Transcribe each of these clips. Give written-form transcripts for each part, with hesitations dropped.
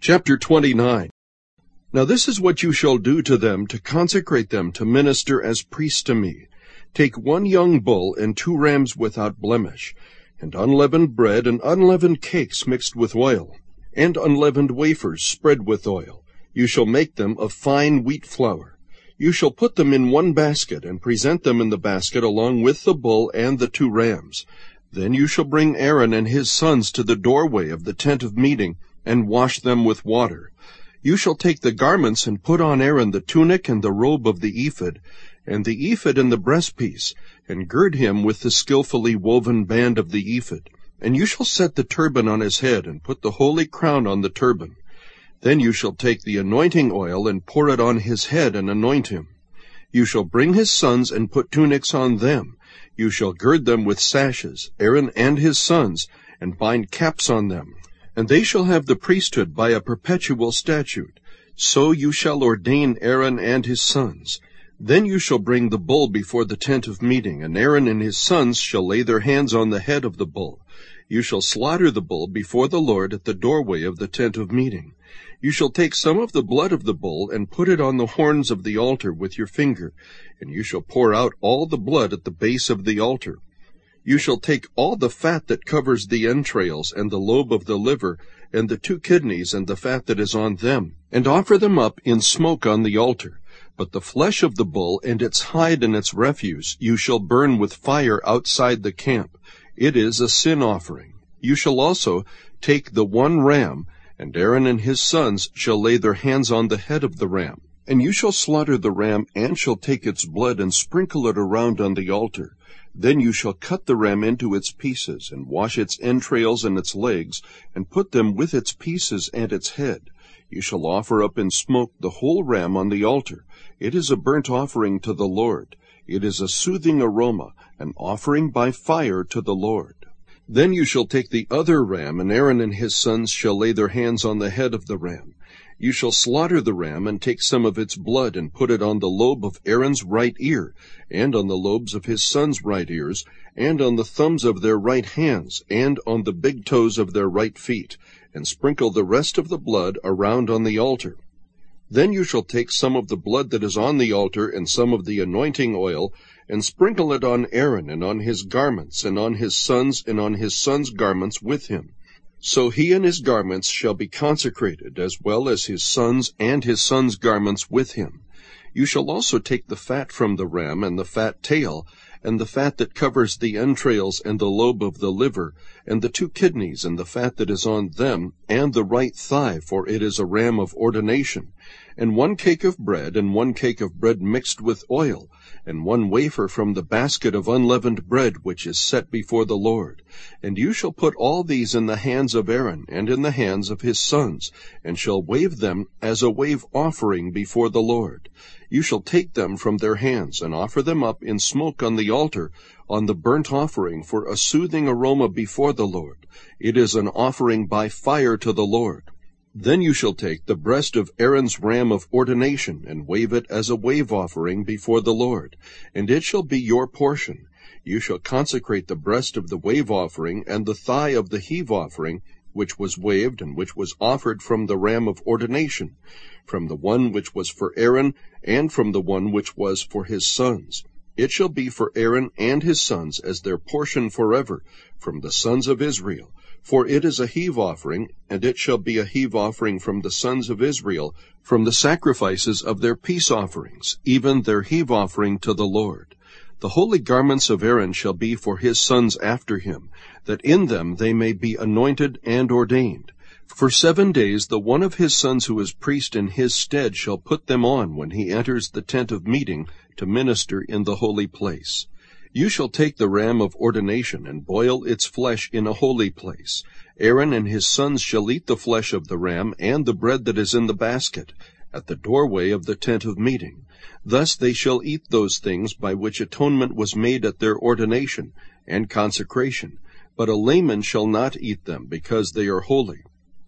Chapter 29. Now this is what you shall do to them to consecrate them to minister as priests to me. Take 1 young bull and 2 rams without blemish, and unleavened bread and unleavened cakes mixed with oil, and unleavened wafers spread with oil. You shall make them of fine wheat flour. You shall put them in 1 basket, and present them in the basket along with the bull and the 2 rams. Then you shall bring Aaron and his sons to the doorway of the tent of meeting, and wash them with water. You shall take the garments and put on Aaron the tunic and the robe of the ephod, and the ephod and the breastpiece, and gird him with the skillfully woven band of the ephod. And you shall set the turban on his head, and put the holy crown on the turban. Then you shall take the anointing oil, and pour it on his head, and anoint him. You shall bring his sons, and put tunics on them. You shall gird them with sashes, Aaron and his sons, and bind caps on them. And they shall have the priesthood by a perpetual statute. So you shall ordain Aaron and his sons. Then you shall bring the bull before the tent of meeting, and Aaron and his sons shall lay their hands on the head of the bull. You shall slaughter the bull before the Lord at the doorway of the tent of meeting. You shall take some of the blood of the bull, and put it on the horns of the altar with your finger, and you shall pour out all the blood at the base of the altar. You shall take all the fat that covers the entrails, and the lobe of the liver, and the 2 kidneys, and the fat that is on them, and offer them up in smoke on the altar. But the flesh of the bull, and its hide and its refuse, you shall burn with fire outside the camp. It is a sin offering. You shall also take the 1 ram, and Aaron and his sons shall lay their hands on the head of the ram. And you shall slaughter the ram, and shall take its blood, and sprinkle it around on the altar. Then you shall cut the ram into its pieces, and wash its entrails and its legs, and put them with its pieces and its head. You shall offer up in smoke the whole ram on the altar. It is a burnt offering to the Lord. It is a soothing aroma, an offering by fire to the Lord. Then you shall take the other ram, and Aaron and his sons shall lay their hands on the head of the ram. You shall slaughter the ram, and take some of its blood, and put it on the lobe of Aaron's right ear, and on the lobes of his sons' right ears, and on the thumbs of their right hands, and on the big toes of their right feet, and sprinkle the rest of the blood around on the altar. Then you shall take some of the blood that is on the altar, and some of the anointing oil, and sprinkle it on Aaron, and on his garments, and on his sons, and on his sons' garments with him. So he and his garments shall be consecrated, as well as his sons and his sons' garments with him. You shall also take the fat from the ram, and the fat tail, and the fat that covers the entrails, and the lobe of the liver, and the 2 kidneys, and the fat that is on them, and the right thigh, for it is a ram of ordination, and 1 cake of bread, and 1 cake of bread mixed with oil, and 1 wafer from the basket of unleavened bread which is set before the Lord. And you shall put all these in the hands of Aaron, and in the hands of his sons, and shall wave them as a wave offering before the Lord. You shall take them from their hands, and offer them up in smoke on the altar, on the burnt offering, for a soothing aroma before the Lord. It is an offering by fire to the Lord. Then you shall take the breast of Aaron's ram of ordination, and wave it as a wave offering before the Lord, and it shall be your portion. You shall consecrate the breast of the wave offering, and the thigh of the heave offering, which was waved, and which was offered from the ram of ordination, from the one which was for Aaron, and from the one which was for his sons. It shall be for Aaron and his sons as their portion forever, from the sons of Israel. For it is a heave offering, and it shall be a heave offering from the sons of Israel, from the sacrifices of their peace offerings, even their heave offering to the Lord. The holy garments of Aaron shall be for his sons after him, that in them they may be anointed and ordained. For 7 days the one of his sons who is priest in his stead shall put them on when he enters the tent of meeting to minister in the holy place. You shall take the ram of ordination, and boil its flesh in a holy place. Aaron and his sons shall eat the flesh of the ram, and the bread that is in the basket, at the doorway of the tent of meeting. Thus they shall eat those things by which atonement was made at their ordination and consecration. But a layman shall not eat them, because they are holy.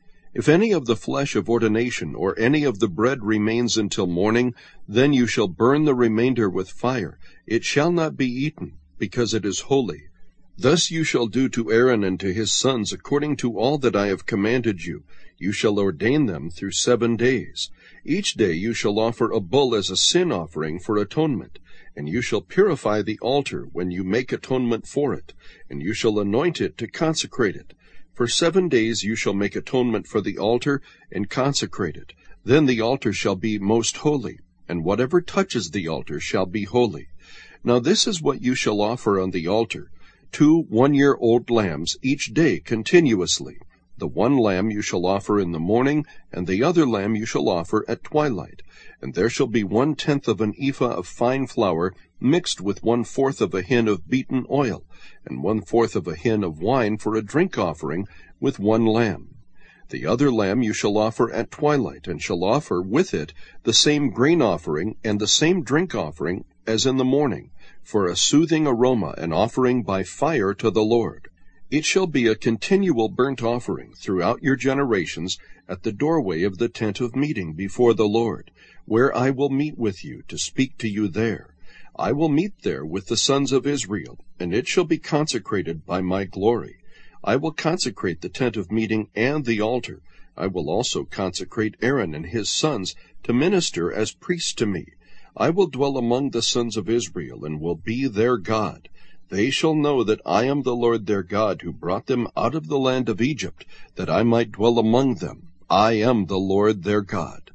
If any of the flesh of ordination or any of the bread remains until morning, then you shall burn the remainder with fire. It shall not be eaten, because it is holy. Thus you shall do to Aaron and to his sons according to all that I have commanded you. You shall ordain them through 7 days. Each day you shall offer a bull as a sin offering for atonement. And you shall purify the altar when you make atonement for it, and you shall anoint it to consecrate it. For 7 days you shall make atonement for the altar and consecrate it. Then the altar shall be most holy, and whatever touches the altar shall be holy. Now this is what you shall offer on the altar: 2 one-year-old lambs each day continuously. The one lamb you shall offer in the morning, and the other lamb you shall offer at twilight. And there shall be 1/10 of an ephah of fine flour mixed with 1/4 of a hin of beaten oil, and 1/4 of a hin of wine for a drink offering with one lamb. The other lamb you shall offer at twilight, and shall offer with it the same grain offering and the same drink offering as in the morning, for a soothing aroma, an offering by fire to the Lord. It shall be a continual burnt offering throughout your generations at the doorway of the tent of meeting before the Lord, where I will meet with you to speak to you there. I will meet there with the sons of Israel, and it shall be consecrated by my glory. I will consecrate the tent of meeting and the altar. I will also consecrate Aaron and his sons to minister as priests to me. I will dwell among the sons of Israel, and will be their God. They shall know that I am the Lord their God, who brought them out of the land of Egypt, that I might dwell among them. I am the Lord their God.